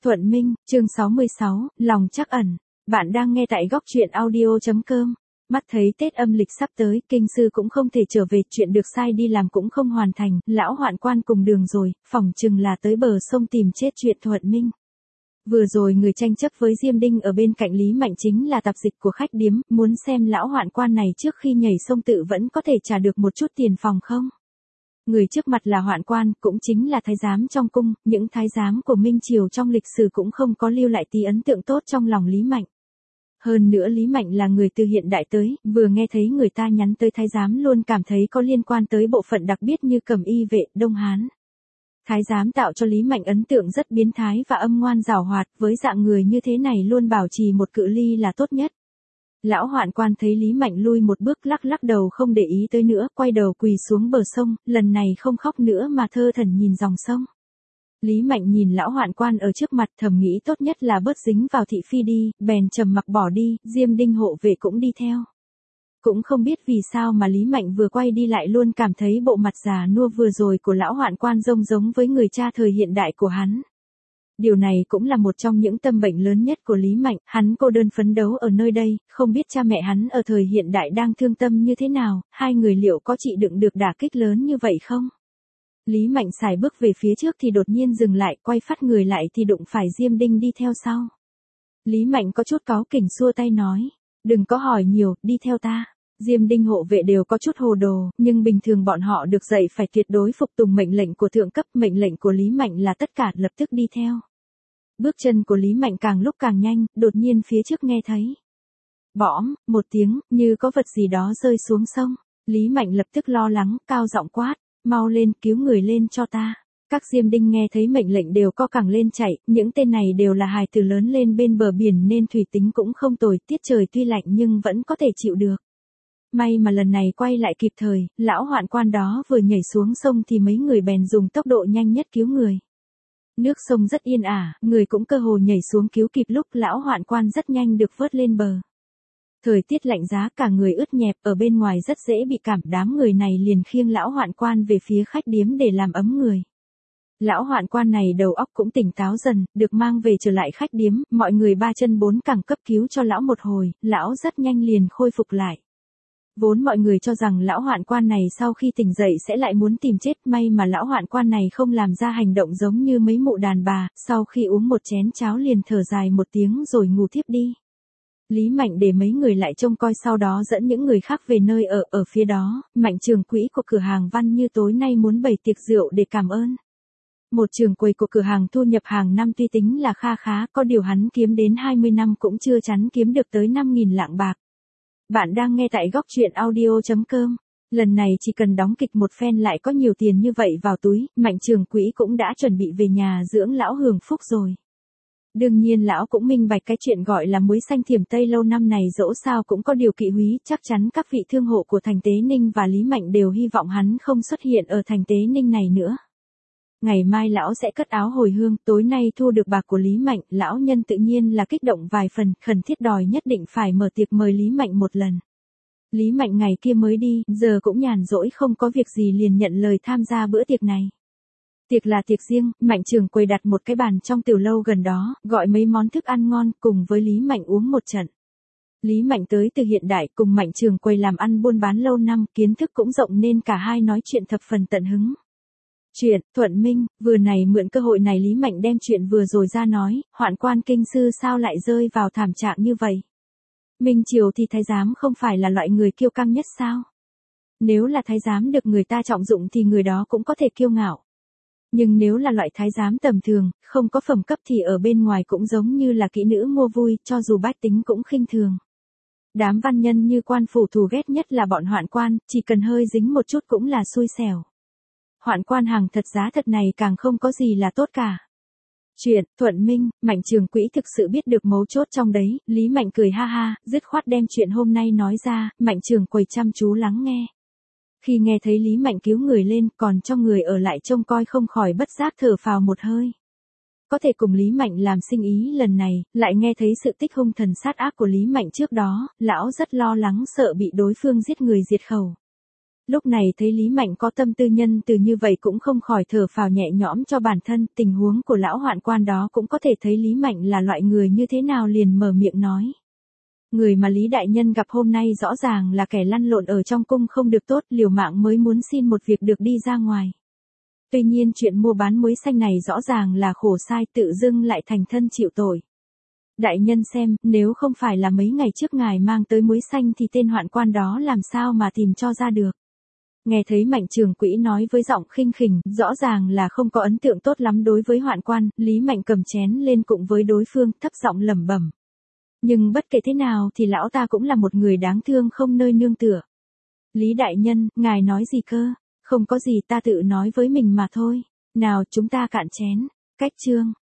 Thuận Minh, chương 66, lòng trắc ẩn. Bạn đang nghe tại góc truyện audio.com. Mắt thấy Tết âm lịch sắp tới, kinh sư cũng không thể trở về, chuyện được sai đi làm cũng không hoàn thành, lão hoạn quan cùng đường rồi, phỏng chừng là tới bờ sông tìm chết chuyện Thuận Minh. Vừa rồi người tranh chấp với Diêm Đinh ở bên cạnh Lý Mạnh chính là tạp dịch của khách điếm, muốn xem lão hoạn quan này trước khi nhảy sông tự vẫn có thể trả được một chút tiền phòng không? Người trước mặt là hoạn quan, cũng chính là thái giám trong cung, những thái giám của Minh Triều trong lịch sử cũng không có lưu lại tí ấn tượng tốt trong lòng Lý Mạnh. Hơn nữa Lý Mạnh là người từ hiện đại tới, vừa nghe thấy người ta nhắn tới thái giám luôn cảm thấy có liên quan tới bộ phận đặc biệt như Cẩm Y vệ, Đông Hán. Thái giám tạo cho Lý Mạnh ấn tượng rất biến thái và âm ngoan giảo hoạt, với dạng người như thế này luôn bảo trì một cự ly là tốt nhất. Lão hoạn quan thấy Lý Mạnh lui một bước lắc lắc đầu không để ý tới nữa, quay đầu quỳ xuống bờ sông, lần này không khóc nữa mà thơ thẩn nhìn dòng sông. Lý Mạnh nhìn lão hoạn quan ở trước mặt thầm nghĩ tốt nhất là bớt dính vào thị phi đi, bèn trầm mặc bỏ đi, Diêm Đinh hộ vệ cũng đi theo. Cũng không biết vì sao mà Lý Mạnh vừa quay đi lại luôn cảm thấy bộ mặt già nua vừa rồi của lão hoạn quan giống với người cha thời hiện đại của hắn. Điều này cũng là một trong những tâm bệnh lớn nhất của Lý Mạnh, hắn cô đơn phấn đấu ở nơi đây, không biết cha mẹ hắn ở thời hiện đại đang thương tâm như thế nào, hai người liệu có chịu đựng được đả kích lớn như vậy không? Lý Mạnh xài bước về phía trước thì đột nhiên dừng lại, quay phát người lại thì đụng phải Diêm Đinh đi theo sau. Lý Mạnh có chút cáu kỉnh xua tay nói, đừng có hỏi nhiều, đi theo ta. Diêm Đinh hộ vệ đều có chút hồ đồ, nhưng bình thường bọn họ được dạy phải tuyệt đối phục tùng mệnh lệnh của thượng cấp, mệnh lệnh của Lý Mạnh là tất cả, lập tức đi theo. Bước chân của Lý Mạnh càng lúc càng nhanh, đột nhiên phía trước nghe thấy. Bõm, một tiếng, như có vật gì đó rơi xuống sông. Lý Mạnh lập tức lo lắng, cao giọng quát, mau lên, cứu người lên cho ta. Các Diêm Đinh nghe thấy mệnh lệnh đều co cẳng lên chạy, những tên này đều là hài tử lớn lên bên bờ biển nên thủy tính cũng không tồi, tiết trời tuy lạnh nhưng vẫn có thể chịu được. May mà lần này quay lại kịp thời, lão hoạn quan đó vừa nhảy xuống sông thì mấy người bèn dùng tốc độ nhanh nhất cứu người. Nước sông rất yên ả, người cũng cơ hồ nhảy xuống cứu kịp lúc lão hoạn quan rất nhanh được vớt lên bờ. Thời tiết lạnh giá cả người ướt nhẹp ở bên ngoài rất dễ bị cảm, đám người này liền khiêng lão hoạn quan về phía khách điếm để làm ấm người. Lão hoạn quan này đầu óc cũng tỉnh táo dần, được mang về trở lại khách điếm, mọi người ba chân bốn cẳng cấp cứu cho lão một hồi, lão rất nhanh liền khôi phục lại. Vốn mọi người cho rằng lão hoạn quan này sau khi tỉnh dậy sẽ lại muốn tìm chết, may mà lão hoạn quan này không làm ra hành động giống như mấy mụ đàn bà, sau khi uống một chén cháo liền thở dài một tiếng rồi ngủ thiếp đi. Lý Mạnh để mấy người lại trông coi, sau đó dẫn những người khác về nơi ở phía đó, Mạnh trưởng quỹ của cửa hàng Văn Như tối nay muốn bày tiệc rượu để cảm ơn. Một trưởng quầy của cửa hàng thu nhập hàng năm tuy tính là kha khá, có điều hắn kiếm đến 20 năm cũng chưa chắn kiếm được tới 5.000 lạng bạc. Bạn đang nghe tại góc truyện audio.com. Lần này chỉ cần đóng kịch một phen lại có nhiều tiền như vậy vào túi, Mạnh trưởng quỹ cũng đã chuẩn bị về nhà dưỡng lão hưởng phúc rồi. Đương nhiên lão cũng minh bạch cái chuyện gọi là muối xanh thiểm Tây lâu năm này dẫu sao cũng có điều kỵ húy, chắc chắn các vị thương hộ của thành Tế Ninh và Lý Mạnh đều hy vọng hắn không xuất hiện ở thành Tế Ninh này nữa. Ngày mai lão sẽ cất áo hồi hương, tối nay thu được bạc của Lý Mạnh, lão nhân tự nhiên là kích động vài phần, khẩn thiết đòi nhất định phải mở tiệc mời Lý Mạnh một lần. Lý Mạnh ngày kia mới đi, giờ cũng nhàn rỗi không có việc gì liền nhận lời tham gia bữa tiệc này. Tiệc là tiệc riêng, Mạnh trưởng quầy đặt một cái bàn trong tiểu lâu gần đó, gọi mấy món thức ăn ngon, cùng với Lý Mạnh uống một trận. Lý Mạnh tới từ hiện đại, cùng Mạnh trưởng quầy làm ăn buôn bán lâu năm, kiến thức cũng rộng nên cả hai nói chuyện thập phần tận hứng. Chuyện, Thuận Minh, vừa này mượn cơ hội này Lý Mạnh đem chuyện vừa rồi ra nói, hoạn quan kinh sư sao lại rơi vào thảm trạng như vậy. Minh Triều thì thái giám không phải là loại người kiêu căng nhất sao? Nếu là thái giám được người ta trọng dụng thì người đó cũng có thể kiêu ngạo. Nhưng nếu là loại thái giám tầm thường, không có phẩm cấp thì ở bên ngoài cũng giống như là kỹ nữ mua vui, cho dù bách tính cũng khinh thường. Đám văn nhân như quan phủ thù ghét nhất là bọn hoạn quan, chỉ cần hơi dính một chút cũng là xui xẻo. Hoạn quan hàng thật giá thật này càng không có gì là tốt cả. Chuyện, Thuận Minh, Mạnh trưởng quỹ thực sự biết được mấu chốt trong đấy, Lý Mạnh cười ha ha, dứt khoát đem chuyện hôm nay nói ra, Mạnh trưởng quầy chăm chú lắng nghe. Khi nghe thấy Lý Mạnh cứu người lên, còn cho người ở lại trông coi không khỏi bất giác thở phào một hơi. Có thể cùng Lý Mạnh làm sinh ý lần này, lại nghe thấy sự tích hung thần sát ác của Lý Mạnh trước đó, lão rất lo lắng sợ bị đối phương giết người diệt khẩu. Lúc này thấy Lý Mạnh có tâm tư nhân từ như vậy cũng không khỏi thở phào nhẹ nhõm cho bản thân, tình huống của lão hoạn quan đó cũng có thể thấy Lý Mạnh là loại người như thế nào liền mở miệng nói. Người mà Lý Đại Nhân gặp hôm nay rõ ràng là kẻ lăn lộn ở trong cung không được tốt, liều mạng mới muốn xin một việc được đi ra ngoài. Tuy nhiên chuyện mua bán muối xanh này rõ ràng là khổ sai, tự dưng lại thành thân chịu tội. Đại nhân xem, nếu không phải là mấy ngày trước ngài mang tới muối xanh thì tên hoạn quan đó làm sao mà tìm cho ra được. Nghe thấy Mạnh Trường Quỹ nói với giọng khinh khỉnh, rõ ràng là không có ấn tượng tốt lắm đối với hoạn quan, Lý Mạnh cầm chén lên cùng với đối phương, thấp giọng lẩm bẩm. Nhưng bất kể thế nào thì lão ta cũng là một người đáng thương không nơi nương tựa. Lý Đại Nhân, ngài nói gì cơ? Không có gì, ta tự nói với mình mà thôi. Nào chúng ta cạn chén. Cách chương.